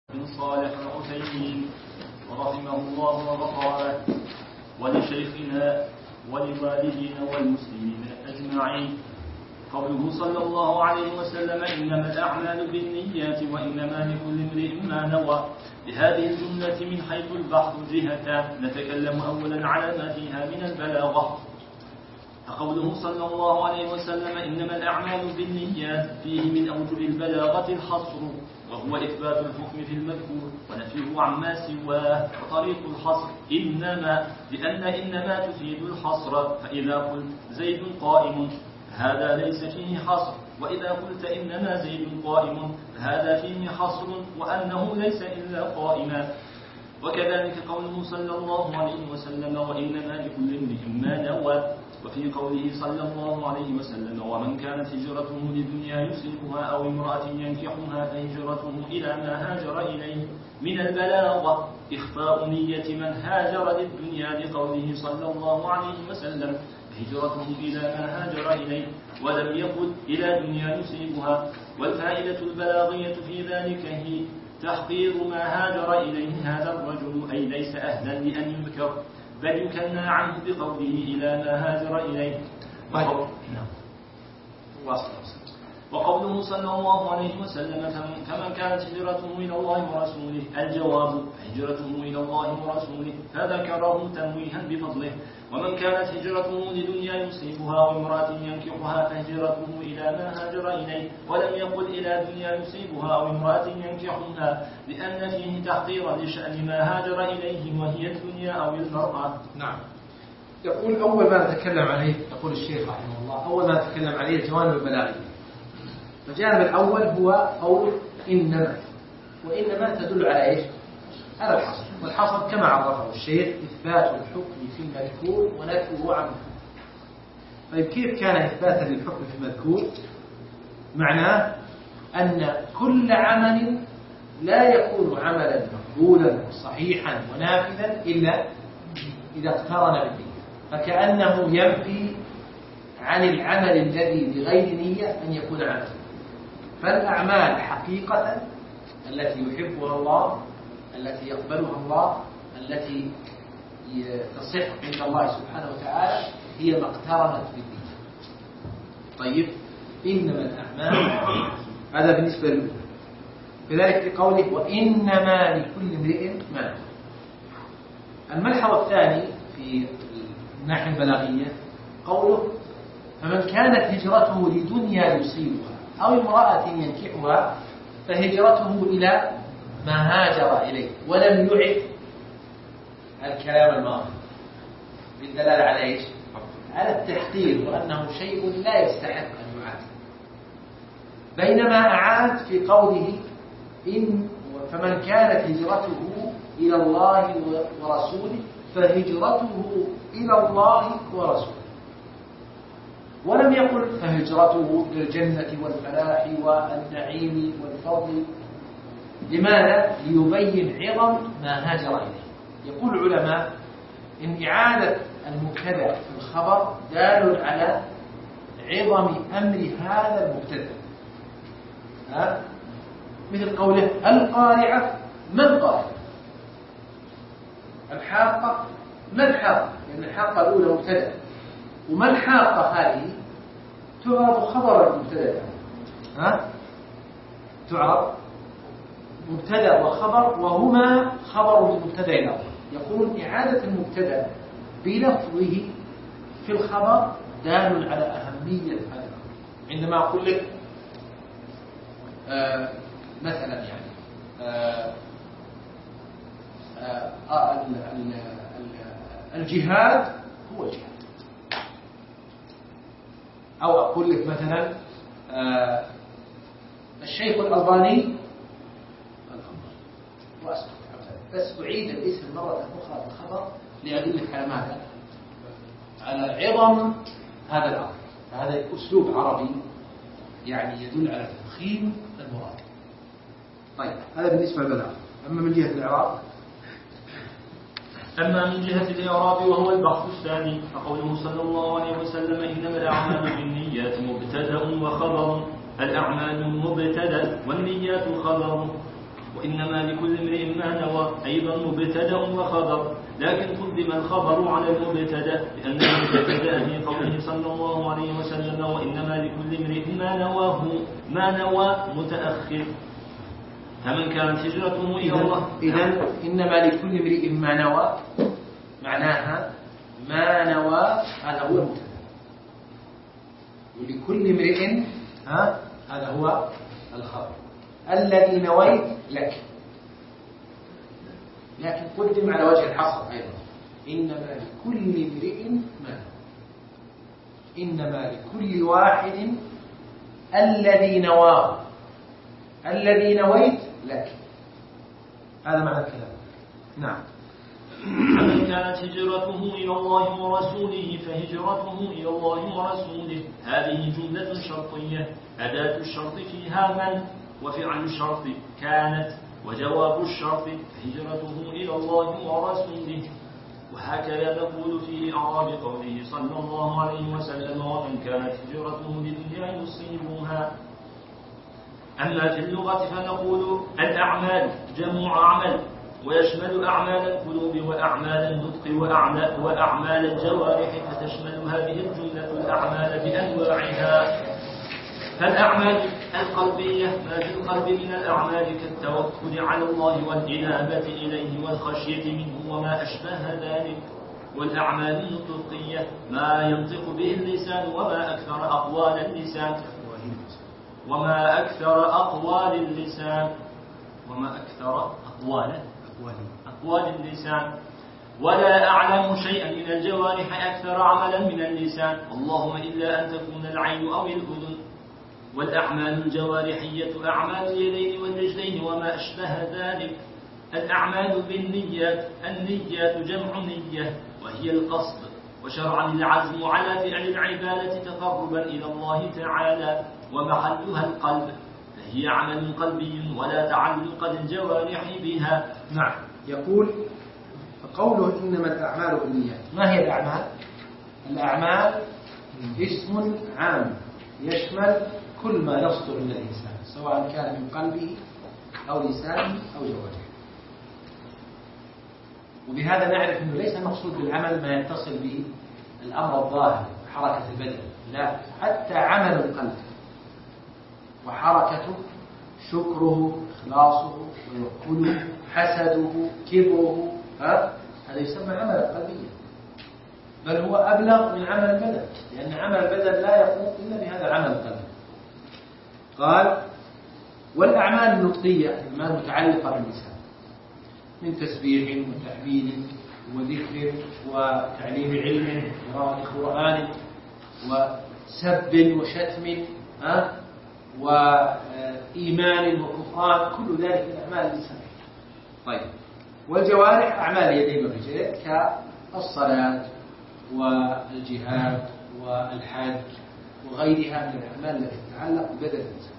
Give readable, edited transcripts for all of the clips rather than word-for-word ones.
بن صالح العثيمين ورحمه الله وغفر له ولشيخنا ولوالدينا والمسلمين أجمعين. قوله صلى الله عليه وسلم إنما الأعمال بالنيات وإنما لكل امرئ ما نوى. لهذه الجملة من حيث البحث جهتان، نتكلم أولا على ما فيها من البلاغة. فقوله صلى الله عليه وسلم إنما الأعمال بالنيات فيه من أوجه البلاغة الحصر، وهو إثبات الحكم في المذكور ونفيه عما سواه. وطريق الحصر إنما، لأن إنما تفيد الحصر، فإذا قلت زيد قائم هذا ليس فيه حصر، وإذا قلت إنما زيد قائم هذا فيه حصر وأنه ليس إلا قائما. وكذلك قوله صلى الله عليه وسلم وإنما لكل امرئ ما نوى. وفي قوله صلى الله عليه وسلم ومن كانت هجرته لدنيا يصيبها أو امرأة ينكحها فهجرته إلى ما هاجر إليه. من البلاغة إخفاء نية من هاجر للدنيا لقوله صلى الله عليه وسلم هجرته إلى ما هاجر إليه، ولم يقل إلى دنيا يصيبها. والفائدة البلاغية في ذلك هي تحقير ما هاجر إليه هذا الرجل، أي ليس أهلا لأن يذكر، بل يكنى عنه بقوله إلى ما هاجر إليه. وقوله صلى الله عليه وسلم كمن كانت هجرته إلى الله ورسوله، الجواب هجرته إلى الله ورسوله، فذكره تنويها بفضله. ومن كانت هجرته لدنيا يصيبها وامرأة ينكحها فهجرته إلى ما هاجر إليه، ولم يقل إلى دنيا يصيبها أو امرأة ينكحها، لأن فيه تحقيرا لشأن ما هاجر إليه وهي الدنيا أو المرأة. نعم. يقول أول ما نتكلم عليه، يقول الشيخ رحمه الله أول ما نتكلم عليه الجوانب البلاغية. الجانب الأول هو قول إنما، وإنما تدل على إيش؟ على الحصر، والحصر كما عرفه الشيخ إثبات الحكم في المذكور ونفيه عنه. طيب كيف كان إثباتا للحكم في المذكور؟ معناه أن كل عمل لا يكون عملا مقبولا وصحيحا ونافذا إلا إذا اقترن بالنية، فكأنه ينفي عن العمل الذي بغير نية أن يكون عملا. فالأعمال حقيقة التي يحبها الله، التي يقبلها الله، التي تصح عند الله سبحانه وتعالى هي ما اقترنت بالنية. طيب إنما الأعمال، هذا بالنسبة له. كذلك في قوله وإنما لكل امرئ ما نوى. الملحظ الثاني في الناحية البلاغية قوله فمن كانت هجرته لدنيا يصيبها أو امرأة ينكحها فهجرته إلى ما هاجر إليه، ولم يعد الكلام الماضي بالدلالة على إيش؟ على التحقير، وأنه شيء لا يستحق أن يعاد. بينما أعاد في قوله إن فمن كانت هجرته إلى الله ورسوله فهجرته إلى الله ورسوله، ولم يقل فهجرته إلى الجنة والفلاح والنعيم والفضل. لماذا؟ ليبين عظم ما هاجر إليه. يقول العلماء إن إعادة المبتدأ في الخبر دال على عظم أمر هذا المبتدأ. مثل قوله القارعة ما القارعة، الحاقة ما الحاقة، لأن الحاقة الأولى مبتدأ، وما الحاقة هذه تعرض خبر المبتدأ، تعرض مبتدأ وخبر وهما خبر المبتدأ الأول. يقولون إعادة المبتدأ بلفظه في الخبر دال على أهمية هذا الأمر. عندما أقول لك مثلا يعني الجهاد هو الجهاد، أو أقول لك مثلا الشيخ الألباني وأسكت، بس أعيد الاسم مرة أخرى في الخبر لأدلك على ماذا؟ على عظم هذا الأمر. هذا أسلوب عربي يعني يدل على تفخيم المراد. طيب هذا بالنسبة للبلاغة. أما من جهة الإعراب، أما من جهة الإعراب وهو البحث الثاني، فقوله صلى الله عليه وسلم إنما الأعمال بالنيات مبتدأ وخبر. الأعمال مبتدأ والنيات خبر. وإنما لكل امرئ ما نوى أيضا مبتدأ وخبر، لكن قدم الخبر على المبتدأ لأن المبتدأ في قوله صلى الله عليه وسلم وإنما لكل امرئ ما نوى متأخر. فمن كانت هجرته إلى الله. إذن إنما لكل امرئ ما نوى معناها ما نوى هذا هو المبتدأ، ولكل امرئ هذا هو الخبر. الذي نويت لك، لكن قدم على وجه الحصر أيضا إنما لكل امرئ ما نوى، إنما لكل واحد الذي نواه، الذي نويت لك، هذا معنى الكلام. نعم. فمن كانت هجرته إلى الله ورسوله فهجرته إلى الله ورسوله. هذه جملة شرطية أداة الشرط فيها من، وفعل الشرط كانت، وجواب الشرط هجرته إلى الله ورسوله. وهكذا نقول في إعراب قوله صلى الله عليه وسلم ومن كانت هجرته لدنيا يصيبها. أما في اللغة فنقول الأعمال جمع عمل، ويشمل أعمال القلوب وأعمال النطق وأعمال الجوارح، فتشمل هذه الجملة الأعمال بأنواعها. فالأعمال القلبية ما في القلب من الأعمال كالتوكل على الله والإنابة إليه والخشية منه وما أشبه ذلك. والأعمال النطقية ما ينطق به اللسان وما أكثر أقوال اللسان أقوال اللسان. ولا أعلم شيئا من الجوارح أكثر عملا من اللسان، اللهم إلا أن تكون العين أو الأذن. والأعمال الجوارحية أعمال اليدين والرجلين وما أشبه ذلك. الأعمال بالنيات، النيات جمع نية وهي القصد، وشرعا العزم على فعل العبادة تقربا إلى الله تعالى، ومحلها القلب، فهي عمل قلبي ولا تعلق للجوارح بها. نعم. يقول فقوله إنما الأعمال بالنيات، ما هي الأعمال؟ الأعمال اسم عام يشمل كل ما يصدر من الإنسان سواء كان من قلبه أو لسانه أو جوارحه. وبهذا نعرف أنه ليس المقصود بالعمل ما يتصل به الأمر الظاهر حركة البدن، لا، حتى عمل القلب وحركته، شكره، إخلاصه، توكله، حسده، كبره، هذا يسمى عمل قلبيا، بل هو أبلغ من عمل البدن، لأن عمل البدن لا يقوم إلا بهذا العمل القلبي. قال والأعمال النطقية ما متعلقة باللسان من تسبيح وتحميد وذكر وتعليم علم وقراءة قرآن وسب وشتم وإيمان وكفران، كل ذلك من أعمال اللسان. طيب، والجوارح أعمال اليدين والرجلين كالصلاة والجهاد والحج وغيرها من الأعمال التي تتعلق ببدن الإنسان.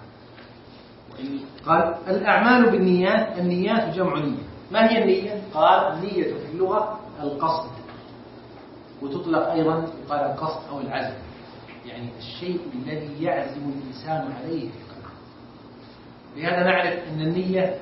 قال الأعمال بالنيات، النيات جمع نية. ما هي النية؟ قال النية في اللغة القصد، وتطلق أيضا يقال القصد أو العزم، يعني الشيء الذي يعزم الإنسان عليه في قلبه. بهذا نعرف أن النية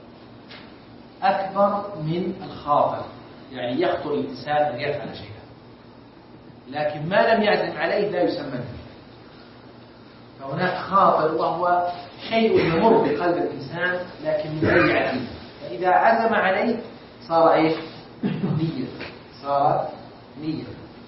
أكبر من الخاطر، يعني يخطر الإنسان أن يفعل شيئا، لكن ما لم يعزم عليه لا يسمى نية. فهناك خاطر وهو شيء يمر بقلب الإنسان لكن من غير عزيمة، فإذا عزم عليه صار إيش؟ نية، صار نية.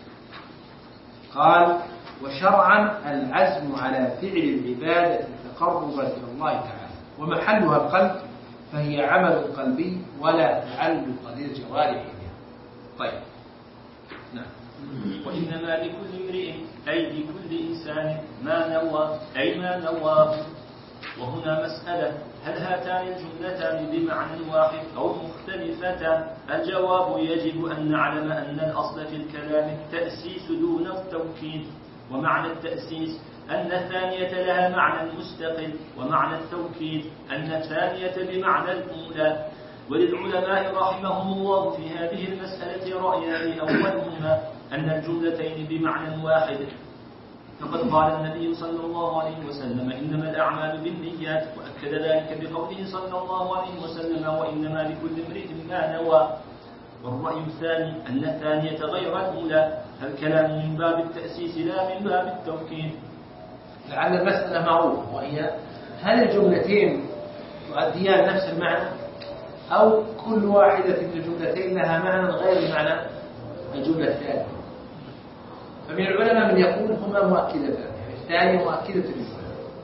قال وشرعا العزم على فعل العبادة تقربا إلى الله تعالى، ومحلها القلب، فهي عمل قلبي ولا تعلق للجوارح بها. طيب، نعم. وإنما لكل امرئ أي لكل إنسان ما نوى أي ما نواه. وهنا مسألة، هل هاتان الجملتان بمعنى واحد أو مختلفتان؟ الجواب يجب أن نعلم أن الأصل في الكلام التأسيس دون التوكيد، ومعنى التأسيس أن الثانية لها معنى مستقل، ومعنى التوكيد أن الثانية بمعنى الأولى. وللعلماء رحمهم الله في هذه المسألة رأيان، أولهما أن الجملتين بمعنى واحد فقد قال النبي صلى الله عليه وسلم إنما الأعمال بالنيات، وأكد ذلك بقوله صلى الله عليه وسلم وإنما لكل امرئ ما نوى. والرأي الثاني أن الثانية غير الأولى، فالكلام من باب التأسيس لا من باب التوكيد. لعل المسألة معروفة، وهي هل الجملتين تؤديان نفس المعنى أو كل واحدة من الجملتين لها معنى غير معنى الجملة الثانية؟ فمن العلماء من يقول هما مؤكدتان، يعني الثانية مؤكدة للأولى،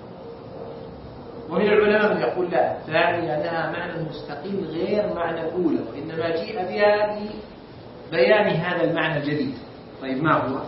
ومن العلماء من يقول لا، الثانية لها معنى مستقيم غير معنى الأولى، وإنما جيء بها لبيان هذا المعنى الجديد. طيب ما هو؟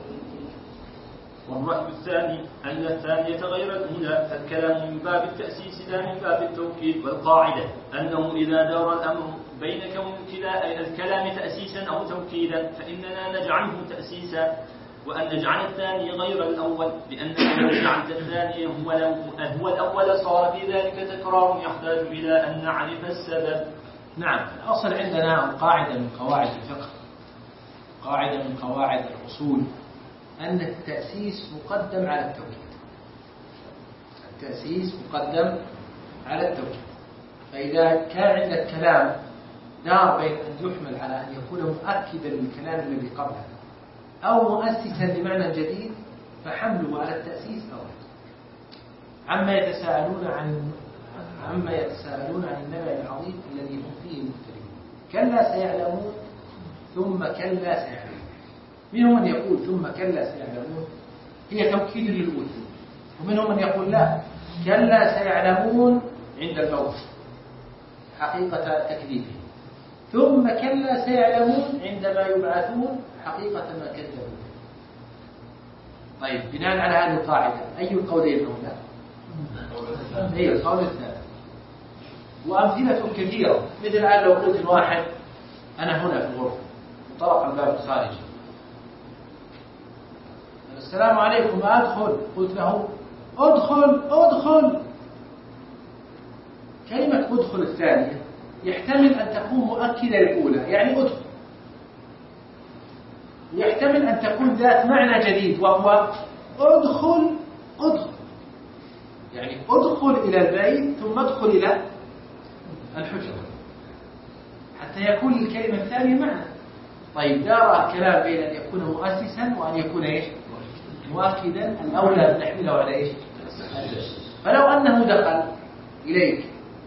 والرأي الثاني أن الثانية غير الأولى، فالكلام من باب التأسيس لا من باب التوكيد. والقاعدة أنه إذا دار الأمر بين كون الكلام تأسيسا أو توكيدا فإننا نجعله تأسيسا، وأن نجعل الثاني غير الأول، لأننا لو جعلت الثاني هو الأول صار في ذلك تكرار يحتاج إلى أن نعرف السبب. نعم، الأصل عندنا قاعدة من قواعد الفقه، قاعدة من قواعد الأصول، أن التأسيس مقدم على التوكيد. التأسيس مقدم على التوكيد. فإذا كان عندك كلام دار بين أن يحمل على أن يكون مؤكدا للكلام الذي قبله أو مؤسسا لمعنى جديد فحمله على التأسيس أولى. عما يتساءلون عن النبأ العظيم الذي هم فيه مختلفون، كلا سيعلمون ثم كلا سيعلمون. منهم من يقول ثم كلا سيعلمون هي توكيد للأولى، ومنهم من يقول لا، كلا سيعلمون عند الموت حقيقة تكذيبه، ثم كلا سيعلمون عندما يبعثون حقيقة ما كذبوا. طيب بناء على هذه القاعدة أي القولين أولى؟ هي القول الثالث. وأمثلة كثيرة، مثل الآن لو قلت واحد أنا هنا في الغرفة وطرق الباب الخارجي، السلام عليكم أدخل، قلت له أدخل أدخل. كلمة أدخل الثانية يحتمل أن تكون مؤكدة للأولى، يعني أدخل، يحتمل أن تكون ذات معنى جديد وهو أدخل أدخل، يعني أدخل إلى البيت ثم أدخل إلى الحجرة حتى يكون الكلمة الثانية معنى. طيب دار الكلام بين أن يكون مؤسسا وأن يكون إيش؟ مؤكدا. الأولى أن نحمله على إيش؟ فلو أنه دخل إليك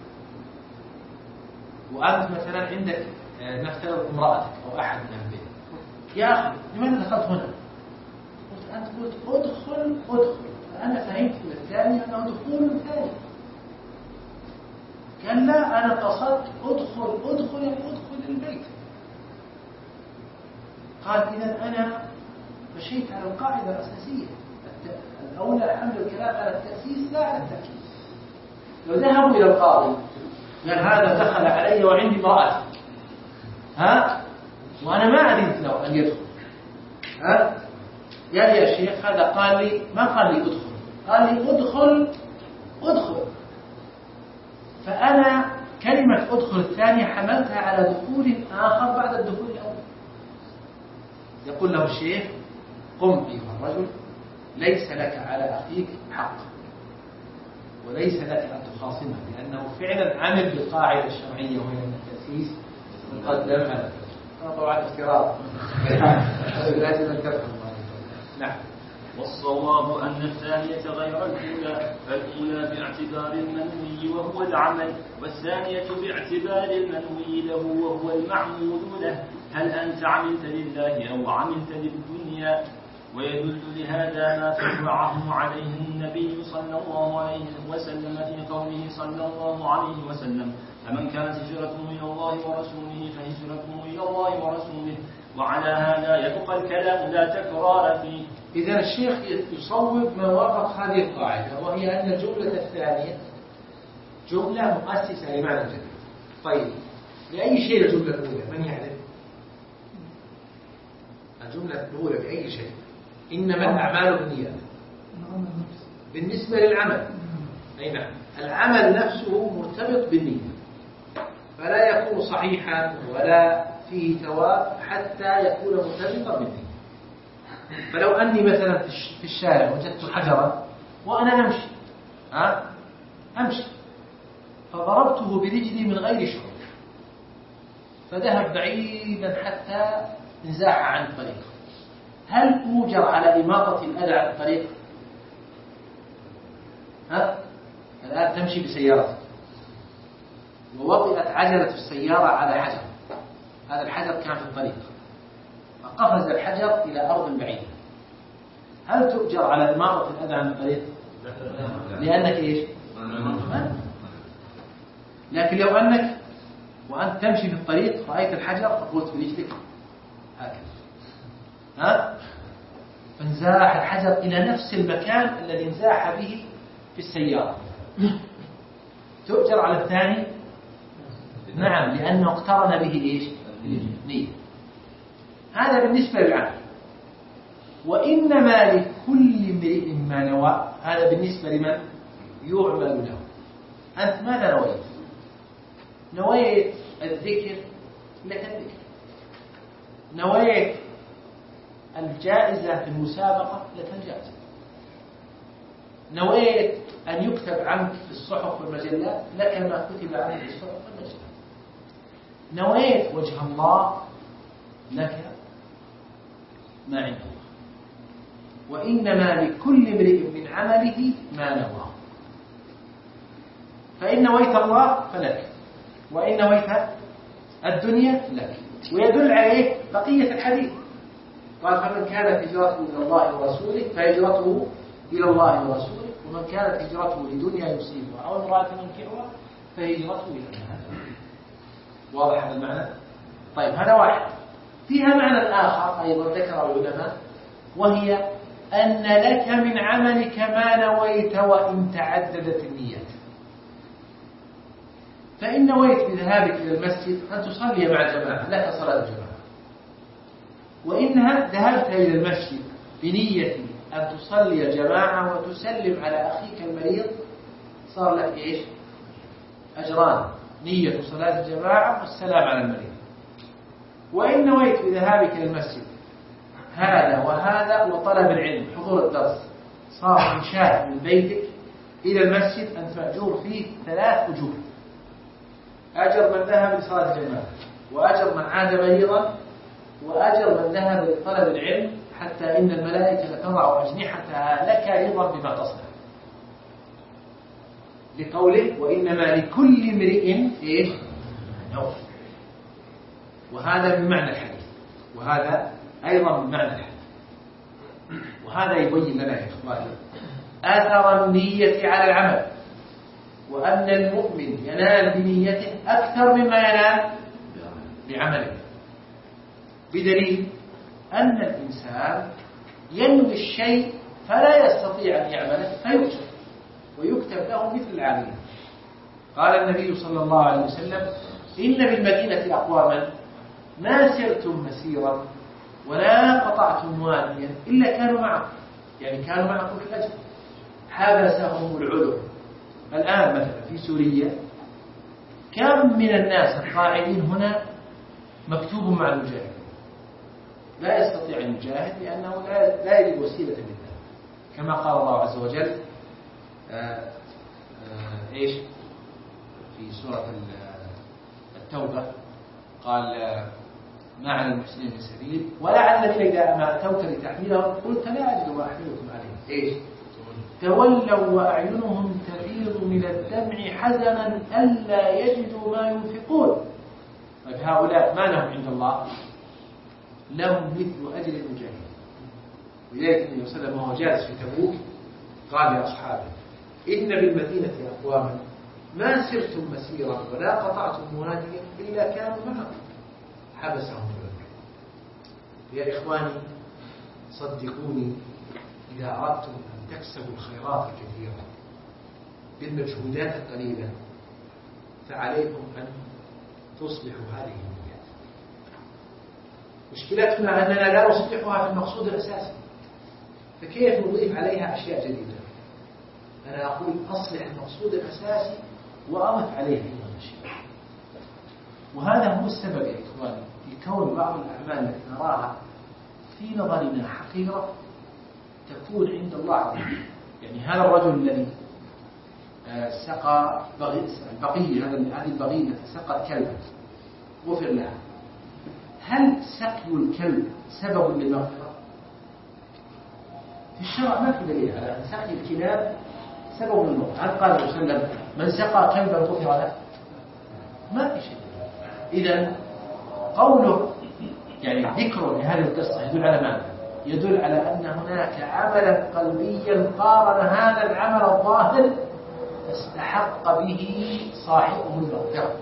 وأنت مثلا عندك نفترض امرأتك أو أحد من البيت، يا أخي لماذا دخلت هنا؟ قلت أنت قلت أدخل أدخل، فأنا فهمت من الثاني أنه دخول ثاني. قال لا، أنا قصدت أدخل أدخل يعني أدخل البيت. قال إذا أنا مشيت على القاعدة الأساسية، الأولى حمل الكلام على التأسيس لا على التأكيد. لو ذهبوا إلى القاضي قال هذا دخل علي وعندي امرأة، وأنا ما أذنت له أن يدخل، قال يا شيخ هذا قال لي، ما قال لي أدخل، قال لي أدخل أدخل، فأنا كلمة أدخل الثانية حملتها على دخول آخر بعد الدخول الأول. يقول له الشيخ قم أيها الرجل، ليس لك على أخيك حق وليس لك أن تخاصمه، لأنه فعلا عمل بالقاعدة الشرعية وهي أن التأسيس مقدم على التأسيس. طبعا افتراض لازم أن تفهم. نعم. والصواب أن الثانية غير الأولى، فالأولى باعتبار المنوي وهو العمل، والثانية باعتبار المنوي له وهو المعمول له. هل أنت عملت لله أو عملت للدنيا؟ ويدل لهذا ما فرعه عليه النبي صلى الله عليه وسلم في قوله صلى الله عليه وسلم: فمن كانت هجرته إلى الله ورسوله فهجرته إلى الله ورسوله. وعلى هذا يبقى الكلام لا تكرار فيه. إذا الشيخ يصوب ما وافق هذه القاعدة، وهي أن الجملة الثانية جملة مؤسسة لمعنى جديد. طيب لأي شيء الجملة الأولى؟ من يعرف؟ الجملة الأولى بأي شيء؟ إنما الأعمال بالنيات. بالنسبة للعمل، أي نعم، العمل نفسه مرتبط بالنية، فلا يكون صحيحا ولا فيه ثواب حتى يكون مرتبطا بالنية. فلو أني مثلا في الشارع وجدت حجرا وأنا أمشي أمشي فضربته برجلي من غير شعور فذهب بعيدا حتى انزاح عن الطريق، هل أوجر على إماطة الأذى عن الطريق؟ الآن تمشي بسيارتك ووطئت عجلة السيارة على حجر، هذا الحجر كان في الطريق فقفز الحجر إلى أرض بعيدة، هل تؤجر على إماطة الأذى عن الطريق؟ لأنك إيش؟ لكن لو أنك وأنت تمشي في الطريق رأيت الحجر فقلت برجلك هكذا فانزاح الحجر إلى نفس المكان الذي انزاح به في السيارة، تؤجر على الثاني؟ نعم، لأنه اقترن به إيش؟ نية. هذا بالنسبة للعمل. وإنما لكل امرئ ما نوى، هذا بالنسبة لمن يعمل له. أنت ماذا نويت؟ نويت الذكر لك الذكر، نويت الجائزة في المسابقة لك الجائزة، نويت أن يكتب عنك في الصحف والمجلات لك ما كتب عنك في الصحف والمجلات، نويت وجه الله لك ما عند الله. وإنما لكل امرئ من عمله ما نوى، فإن نويت الله فلك، وإن نويت الدنيا لك. ويدل عليه بقية الحديث، قال فمن كانت هجرته إلى الله ورسوله فهجرته إلى الله ورسوله، ومن كانت هجرته لدنيا يصيبها أو امرأة ينكحها فهجرته إلى الله. واضح هذا المعنى؟ طيب هذا واحد. فيها معنى آخر أيضا ذكره العلماء، وهي أن لك من عملك ما نويت وإن تعددت النيات. فإن نويت بذهابك إلى المسجد أن تصلي مع الجماعة لك صلاة الجماعة، وإنها ذهبت إلى المسجد بنية أن تصلي جماعة وتسلم على أخيك المريض صار لك إيش؟ أجران، نية صلاة الجماعة والسلام على المريض. وإن نويت بذهابك إلى المسجد هذا وهذا وطلب العلم حضور الدرس صار إنشاء من بيتك إلى المسجد أنت مأجور فيه 3 أجور، أجر من ذهب لصلاة الجماعة، وأجر من عاد مريضا، وأجر من ذهب لطلب العلم، حتى إن الملائكة لتضع أجنحتها لك رضا بما تصنع، لقوله وإنما لكل امرئ إيش؟ نوى. وهذا من معنى الحديث، وهذا أيضا من معنى الحديث. وهذا يبين لنا يا إخواني أثر النية على العمل، وأن المؤمن ينال بنيته أكثر مما ينال بعمله، بدليل أن الإنسان ينوي الشيء فلا يستطيع أن يعمله فيكتب ويكتب له مثل العاملين. قال النبي صلى الله عليه وسلم إن بالمدينة أقواما ما سرتم مسيرا ولا قطعتم واديا إلا كانوا معكم، يعني كانوا معكم في الأجر، حبسهم العذر. الآن مثلا في سوريا كم من الناس القاعدين هنا مكتوب مع المجاهد، لا يستطيع أن يجاهد لأنه لا يجد وسيلة لذلك، كما قال الله عز وجل إيش في سورة التوبة قال ما على المحسنين من سبيل ولعل الذين إذا ما أتوك لتحملهم قلت لا أجد ما أحملكم عليه إيش تولوا وأعينهم تفيض من الدمع حزنا ألا يجدوا ما ينفقون. طيب هؤلاء ما لهم عند الله؟ لهم مثل أجر المجاهد. ولذلك النبي صلى الله عليه وسلم وهو جالس في تبوك قال لأصحابه إن بالمدينة أقواما ما سرتم مسيرا ولا قطعتم واديا إلا كانوا معكم حبسهم العذر. يا إخواني صدقوني إذا أردتم أن تكسبوا الخيرات الكثيرة بالمجهودات القليلة فعليكم أن تصلحوا هذه النيات. مشكلتنا أننا لا نصلحها في المقصود الأساسي، فكيف نضيف عليها أشياء جديدة؟ أنا أقول أصلح المقصود الأساسي وأضف عليه أيضا أشياء. وهذا هو السبب يا إخواني في كون بعض الأعمال التي نراها في نظرنا حقيرة تكون عند الله عظيمة. يعني هذا الرجل الذي سقى البقية، هذه البقية التي سقت كلبا غفر لها، هل سقي الكلب سبب للمغفرة؟ في الشرع ما في دليل على أن سقي الكلاب سبب للمغفرة. هل قال الرسول صلى الله عليه وسلم من سقى كلبا غفر له؟ ما في شيء. إذن قوله يعني ذكر لهذه القصة يدل على ماذا؟ يدل على أن هناك عملا قلبيا قارن هذا العمل الظاهر فاستحق به صاحبه المغفرة.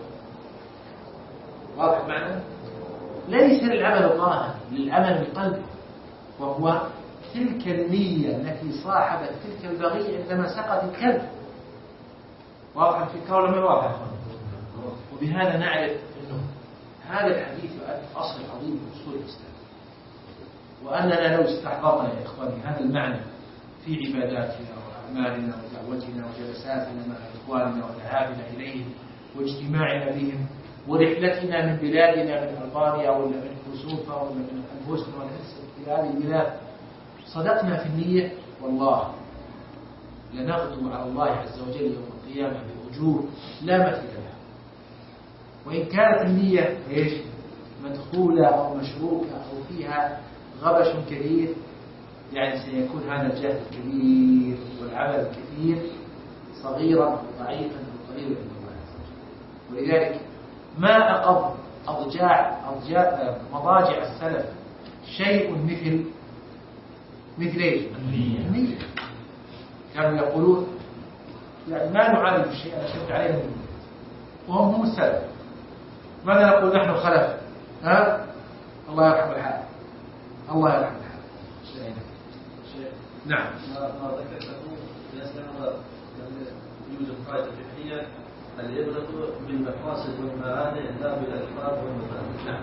واضح معنى؟ ليس للعمل الظاهر، للعمل بقلبه، وهو تلك النية التي صاحبت تلك البغية عندما سقط الكلب. واضح الفكرة ولا ما واضح؟ وبهذا نعرف أنه هذا الحديث أصل عظيم من أصول الإسلام، وأننا لو استحضرنا يا إخواني هذا المعنى في عباداتنا وأعمالنا ودعوتنا وجلساتنا مع إخواننا وذهابنا إليهم واجتماعنا بهم ورحلتنا من بلادنا من ألبانيا ولا من كوسوفا ولا من البوسنة والهرسك في هذه البلاد، صدقنا في النية والله لنغدو على الله عز وجل يوم القيامة بأجور لا مثيل لها. وإن كانت النية إيش؟ مدخولة أو مشروكة أو فيها غبش كثير، يعني سيكون هذا الجهد الكبير والعمل الكثير صغيرا وضعيفا وقليلا عند الله عز وجل. ولذلك ما أقض مضاجع السلف شيء مثل ايش؟ النية. كانوا يقولون يعني ما نعالج الشيء نشد عليه النية، وهم هم السلف. ماذا نقول نحن خلف؟ الله يرحم الحال، الله يرحم الحال. نعم. ما ذكرته يستمر يوجد قاعدة فقهية العبرة بالمقاصد والمعاني لا بالألفاظ والمباني. نعم.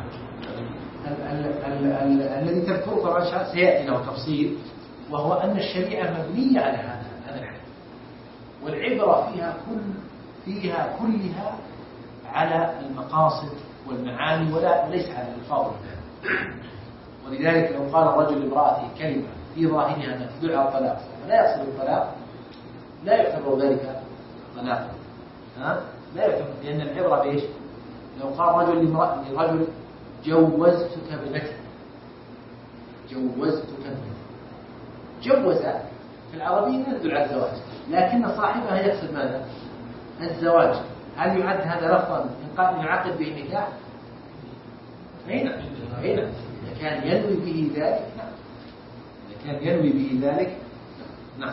الذي تذكره طبعا سيأتي له تفصيل، وهو أن الشريعة مبنية على هذا الحد، والعبرة فيها كلها على المقاصد والمعاني وليس على الألفاظ والمعاني. ولذلك لو قال الرجل لامرأته كلمة في ظاهرها أنها تدل على الطلاق فلا يقصد الطلاق، لا يعتبر ذلك طلاقا، لا يعتبر، لأن العبرة بإيش؟ لو قال رجل لرجل جوزتك ابنتي، جوزتك ابنتي، جوز في العربية تدل على الزواج، لكن صاحبها يقصد ماذا؟ الزواج. هل يعد هذا لفظا يعقد به النكاح؟ هنا إذا كان ينوي به ذلك نعم، إذا كان ينوي به ذلك نعم.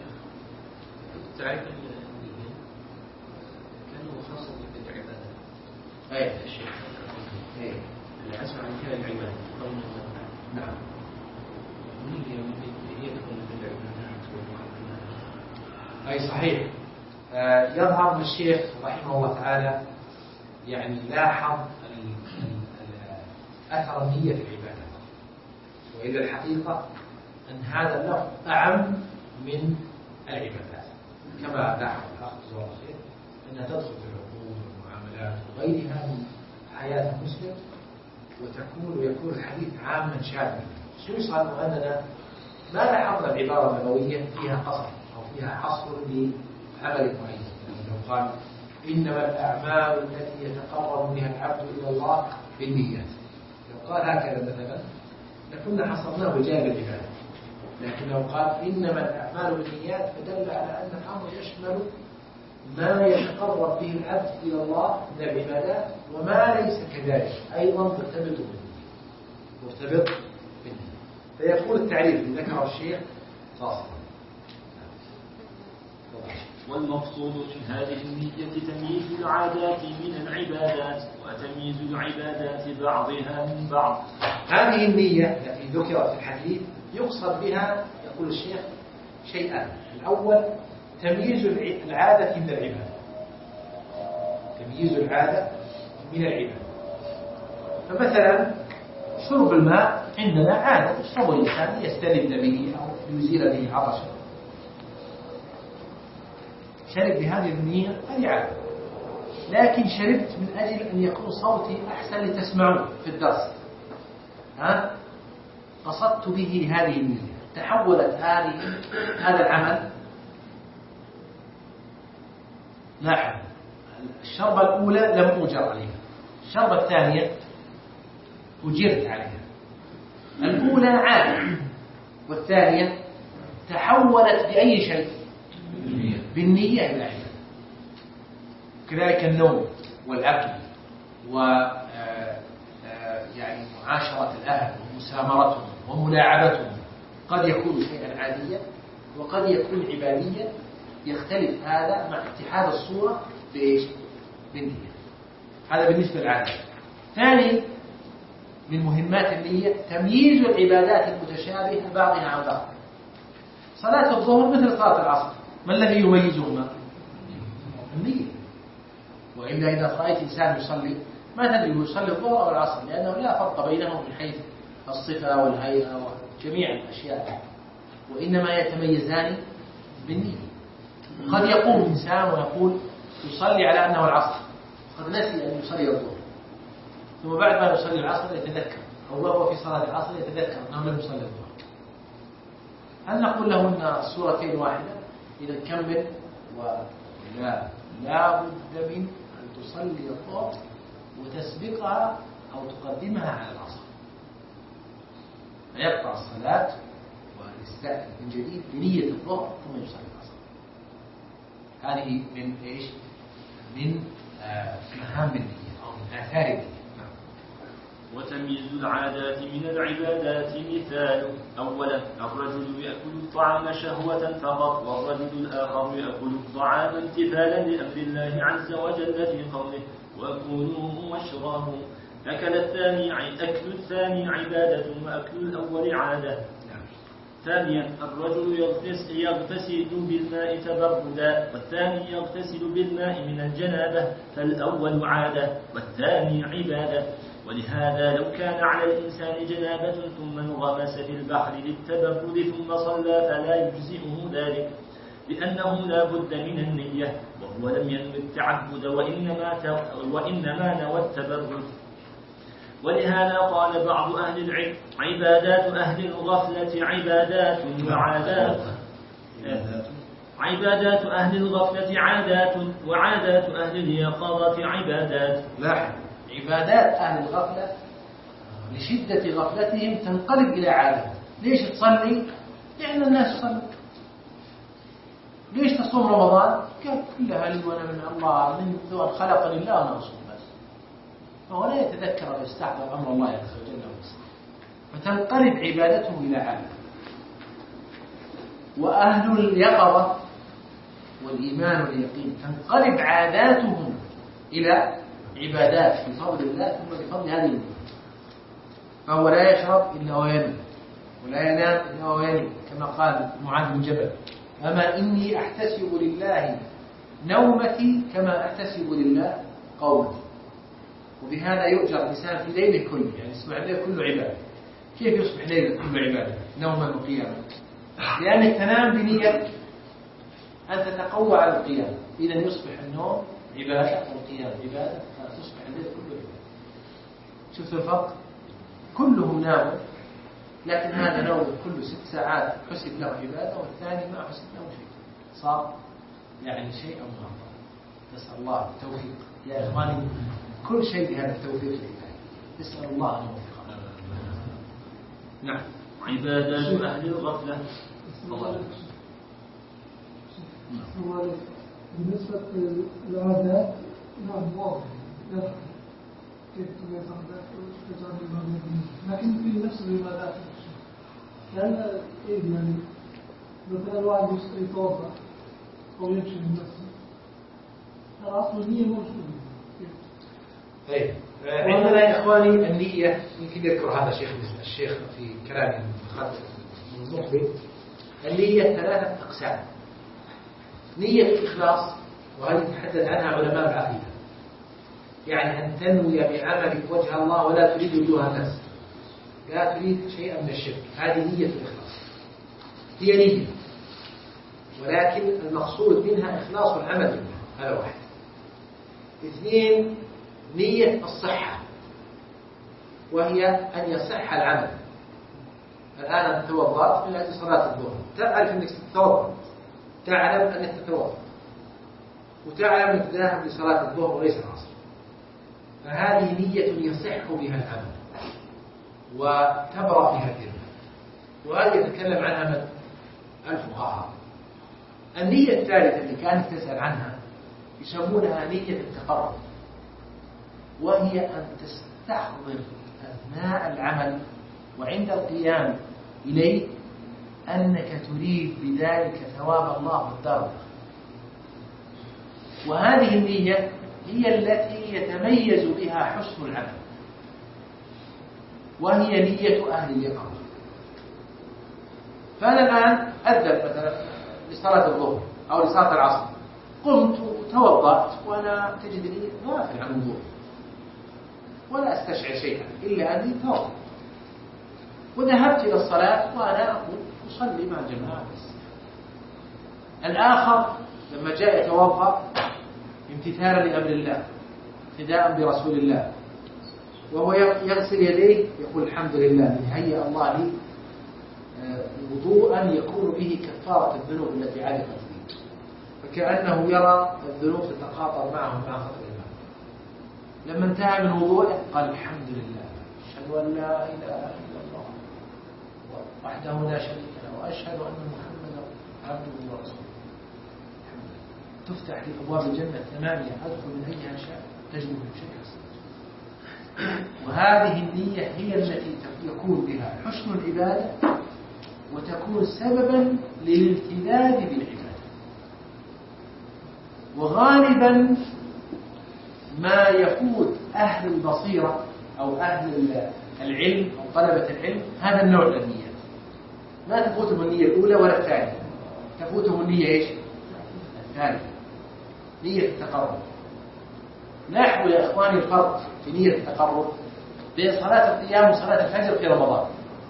تعرف النية كانوا خاصة بالعبادة. أي الشيء. أي. العزم عن كلام العبادة. نعم. النية يدخل في العبادات والمعاملات. أي صحيح. يظهر أن الشيخ رحمه الله تعالى يعني لاحظ أثر النية في العبادة، وإذا الحقيقة أن هذا اللفظ أعم من العبادات، كما لاحظ الأخ جزاه الله خير أنها تدخل في العقود والمعاملات وغيرها من حياة المسلم، ويكون الحديث عاما شاملا، خصوصا وأننا ما لاحظنا العبارة النبوية فيها قصر أو فيها حصر لعمل معين. يعني لو قال إنما الأعمال التي يتقرب بها العبد إلى الله بالنيات، لو قال هكذا مثلا لكنا حصرناه بجانب العبادة، لكن لو قال إنما الأعمال بالنيات فدل على أن الأمر يشمل ما يتقرب به العبد إلى الله من العبادات وما ليس كذلك أيضا مرتبط بالنية. فيكون التعريف اللي ذكره الشيخ خاصة. والمقصود في هذه النية تمييز العادات من العبادات وتمييز العبادات بعضها من بعض. هذه النية التي ذكرت في الحديث يقصد بها يقول الشيخ شيئان. الأول تمييز العادة من العبادة، تمييز العادة من العبادة. فمثلا شرب الماء عندنا عادة يشرب الإنسان يستلذ به أو يزيل به عطشا، شرب بهذه النية هذه عادة، لكن شربت من أجل أن يكون صوتي أحسن لتسمعوا في الدرس، قصدت به هذه النية، تحولت هذا العمل. لاحظ الشربة الأولى لم أجر عليها، الشربة الثانية أجرت عليها. الأولى عادة، والثانية تحولت بأي شيء؟ بالنية إلى عبادة. كذلك النوم والأكل يعني معاشرة الأهل ومسامرتهم وملاعبتهم قد يكون شيئا عاديا وقد يكون عباديا، يختلف هذا مع اتحاد الصورة بإيش؟ بالنية. هذا بالنسبة للعادة. ثاني من مهمات النية تمييز العبادات المتشابهة بعضها عن بعض. صلاة الظهر مثل صلاة العصر، ما الذي يميزهما؟ النية. وإلا إذا رأيت إنسان يصلي ما تدري يصلي الظهر أو العصر، لأنه لا فرق بينهم من حيث الصفة والهيئة وجميع الأشياء، وإنما يتميزان بالنية. قد يقوم إنسان ويقول يصلي على أنه العصر، قد نسي أن يصلي الظهر، ثم بعد ما يصلي العصر يتذكر، أو وهو في صلاة العصر يتذكر أنه لم يصلي الظهر. هل نقول له أن الصورتين واحدة؟ إذا كمل لا بد من أن تصلي الظهر وتسبقها أو تقدمها على العصر، فيقطع الصلاة ويستأنف من جديد بنية الظهر ثم يصلي العصر. هذه من إيش؟ من مهام النية أو من آثار النية. وتمييز العادات من العبادات مثال: أولا الرجل يأكل الطعام شهوة فقط، والرجل الآخر يأكل الطعام امتثالا لأمر الله عز وجل في قوله وكلوا واشربوا. أكل الثاني عبادة وأكل الأول عادة. ثانيا الرجل يغتسل بالماء تبردا، والثاني يغتسل بالماء من الجنابة، فالأول عادة والثاني عبادة. ولهذا لو كان على الإنسان جنابة ثم انغمس في البحر للتبرد ثم صلى فلا يجزئه ذلك، لأنه لا بد من النية، وهو لم ينوي التعبد وإنما نوى التبرد. ولهذا قال بعض أهل العلم عبادات أهل الغفلة عبادات وعادات، عبادات أهل الغفلة عادات وعادات أهل اليقظة عبادات. لاحظ عبادات أهل الغفلة لشدة غفلتهم تنقلب إلى عادة. ليش تصلي؟ لأن الناس يصلوا. ليش تصوم رمضان؟ كلها لي وأنا من الله، من ذو خلقني الله وأنا أصوم بس. فهو لا يتذكر ويستحضر أمر الله عز وجل فتنقلب عبادته إلى عادة. وأهل اليقظة والإيمان واليقين تنقلب عاداتهم إلى عبادات بفضل الله ثم بفضل هذه النية. فهو لا يشرب إلا وينوي، ولا ينام إلا وينوي، كما قال معاذ بن جبل: أما إني أحتسب لله نومتي كما أحتسب لله قومتي. وبهذا يؤجر الإنسان في ليله كله، يعني يصبح الليل كله عبادة. كيف يصبح ليله كله عبادة؟ نوما وقياما، لأنك تنام بنية أن تتقوى على القيام، إذا يصبح النوم عبادة والقيام عبادة، فتصبح الليل كله عبادة. شفتوا الفرق؟ كلهم ناموا، لكن هذا نوم كله 6 ساعات حسب له عبادة، والثاني ما حسب له شيء، صار يعني شيئا مغفر. نسأل الله التوفيق يا إخواني، كل شيء بهذا التوفيق لله، نسأل الله أن يوفقنا. نعم. عبادات أهل الغفلة. بالنسبة للعادات نعم واضح يضحك كيف تجعل العبادات، لكن في نفس العبادات لأن يعني مثلا الواحد يتوضأ أو يمشي من نفسه، الأصل النية موجودة. طيب عندنا يا إخواني النية، يمكن يذكر هذا الشيخ في كلامه المقبل. النية 3 أقسام: نية الإخلاص، وهذه تحدث عنها علماء العقيدة، يعني أن تنوي بعملك وجه الله ولا تريد وجوه الناس، لا تريد شيئا من الشرك، هذه نية الإخلاص. هي نية، ولكن المقصود منها إخلاص العمل لله، هذا واحد. 2 نية الصحة، وهي أن يصح العمل، الآن أنت توضأت من أجل صلاة الظهر، تعرف أنك تتوضأ، تعلم أنك تتوضأ، وتعلم أنك ذاهب لصلاة الظهر وليس العصر، فهذه نية يصح بها العمل وتبرأ بها الذمة، وهذه يتكلم عنها من الفقهاء. النية الثالثة اللي كانت تسأل عنها يسمونها نية التقرب، وهي أن تستحضر أثناء العمل وعند القيام إليه أنك تريد بذلك ثواب الله والدار الآخرة. وهذه النية هي التي يتميز بها حسن العمل، وهي نية أهل اليقظة. فأنا الآن أذهب مثلا لصلاة الظهر أو لصلاة العصر، قمت وتوضأت وأنا تجدني غافل عن الوضوء ولا أستشعر شيئا إلا أني توضأت، وذهبت إلى الصلاة وأنا أقول أصلي مع الجماعة بس. الآخر لما جاء يتوضأ امتثالا لأمر الله اقتداء برسول الله، وهو يغسل يديه يقول الحمد لله هيأ الله لي وضوءا يكون به كفارة الذنوب التي علقت فيه، فكأنه يرى الذنوب تتقاطر معه مع خطر الماء. لما انتهى من وضوءه قال الحمد لله أشهد أن لا إله إلا الله وحده لا شريك له وأشهد أن محمدا عبده ورسوله. تفتح لي أبواب الجنة 8، أدخل من أيها شاء تجد من شيء. وهذه النية هي التي يكون بها حسن العبادة وتكون سببا للالتذاذ بالعبادة. وغالبا ما يفوت أهل البصيرة أو أهل العلم أو طلبة العلم هذا النوع من النيات، ما تفوتهم النية الأولى ولا الثانية، تفوتهم النية إيش؟ الثانية، نية التقرب. لاحظوا يا إخواني الفرق في نية التقرب بين صلاة القيام وصلاة الفجر في رمضان.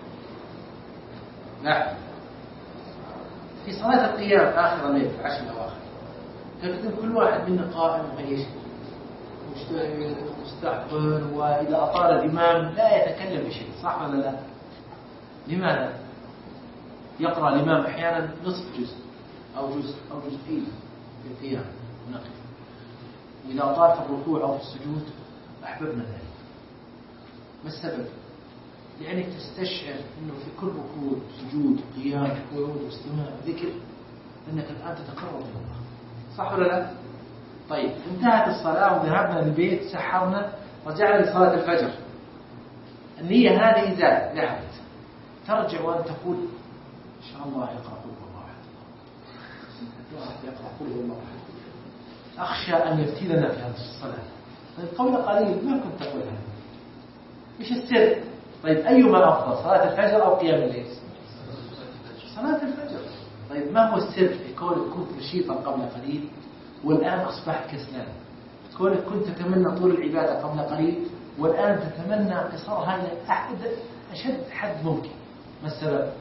لاحظوا في صلاة القيام آخر الليل في 10 الأواخر تجد كل واحد منا قائم وغيش مجتهد مستحضر، وإذا أطال الإمام لا يتكلم بشيء، صح ولا لا؟ لماذا؟ يقرأ الإمام أحيانا نصف جزء أو جزئين في القيام ونقف، وإذا أطال في الركوع أو في السجود أحببنا ذلك. ما السبب؟ لأنك تستشعر أنه في كل ركوع سجود قيام قعود واستماع ذكر أنك الآن تتقرب إلى الله، صح ولا لا؟ طيب انتهت الصلاة وذهبنا للبيت سحرنا رجعنا لصلاة الفجر، النية هذه زادت ذهبت، ترجع وأن تقول إن شاء الله يقرأ قل هو الله أحد، يقرأ قل هو الله أحد، أخشى أن يفتننا في هذه الصلاة. طيب قبل قليل ما كنت تقول هذا، إيش السر؟ طيب أيما أفضل صلاة الفجر أو قيام الليل؟ صلاة الفجر. طيب ما هو السر في كونك كنت نشيطا قبل قليل والآن أصبحت كسلان؟ كونك كنت تتمنى طول العبادة قبل قليل والآن تتمنى قصرها إلى أشد حد ممكن. ما السبب؟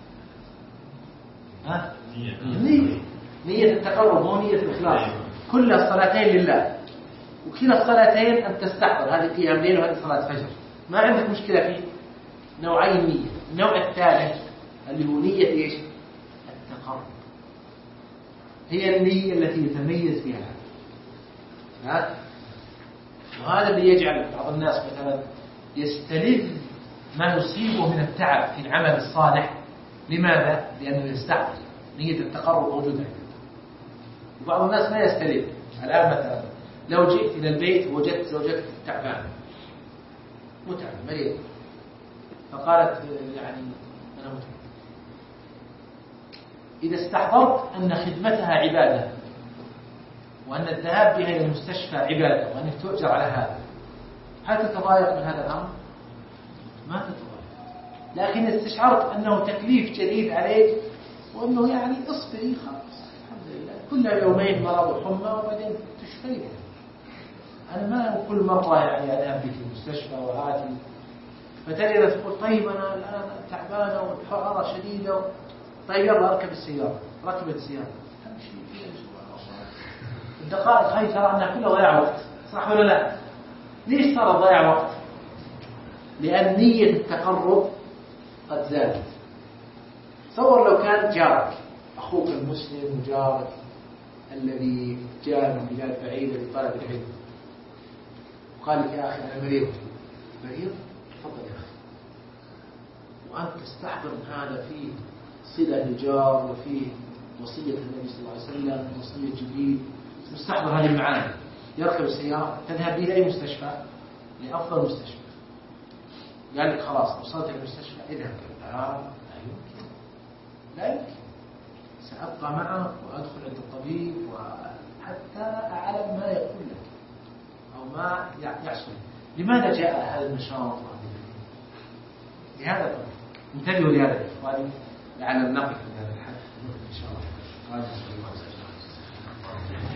ها؟ نية التقرب مو نية الإخلاص. كل الصلاتين لله، وكلا الصلاتين أن تستحضر هذه قيام ليل وهذه صلاة فجر، ما عندك مشكلة في نوعين نية. النوع الثالث اللي هو نية إيش؟ التقرب، هي النية التي يتميز بها العبد. وهذا اللي يجعل بعض الناس مثلا يستلذ ما يصيبه من التعب في العمل الصالح. لماذا؟ لأنه يستحضر نية التقرب موجودة عنده. وبعض الناس ما يستلذ. الآن مثلا لو جئت إلى البيت ووجدت زوجتك تعبانة متعب مريض، فقالت يعني أنا متعب، إذا استحضرت أن خدمتها عبادة وأن الذهاب بها إلى المستشفى عبادة وأنك تؤجر على هذا، هل تتضايق من هذا الأمر؟ ما تتضايق، لكن استشعرت أنه تكليف جديد عليك وأنه يعني اصبري خلاص الحمد لله، كل يومين مرض وحمى وبعدين تشفين. أنا ما كل مرة يعني أذهب بك المستشفى وآتي، فتجد تقول طيب أنا الآن تعبانة والحرارة شديدة، طيب يلا أركب السيارة. ركبت السيارة تمشي فيها الدقائق هاي ترى أنها كلها ضياع وقت، صح ولا لا؟ ليش ترى ضياع وقت؟ لأن نية التقرب قد زادت. تصور لو كان جارك أخوك المسلم وجارك الذي جاء من بلاد بعيدة لطلب العلم وقال لك يا أخي أنا مريض تفضل يا أخي، وأنت تستحضر هذا فيه صلة للجار وفيه وصية النبي صلى الله عليه وسلم وصية جبريل، مستحضر هذه المعاني. يركب السيارة تذهب به لأي مستشفى؟ لأفضل مستشفى. قال لك خلاص وصلت المستشفى اذهب. لا يمكن سأبقى معك وأدخل عند الطبيب وحتى أعلم ما يقول لك أو ما يحصل. لماذا جاء هذا النشاط؟ لهذا الأمر. انتبهوا لهذا الإخواني لعل نقف في هذا الحد إن شاء الله.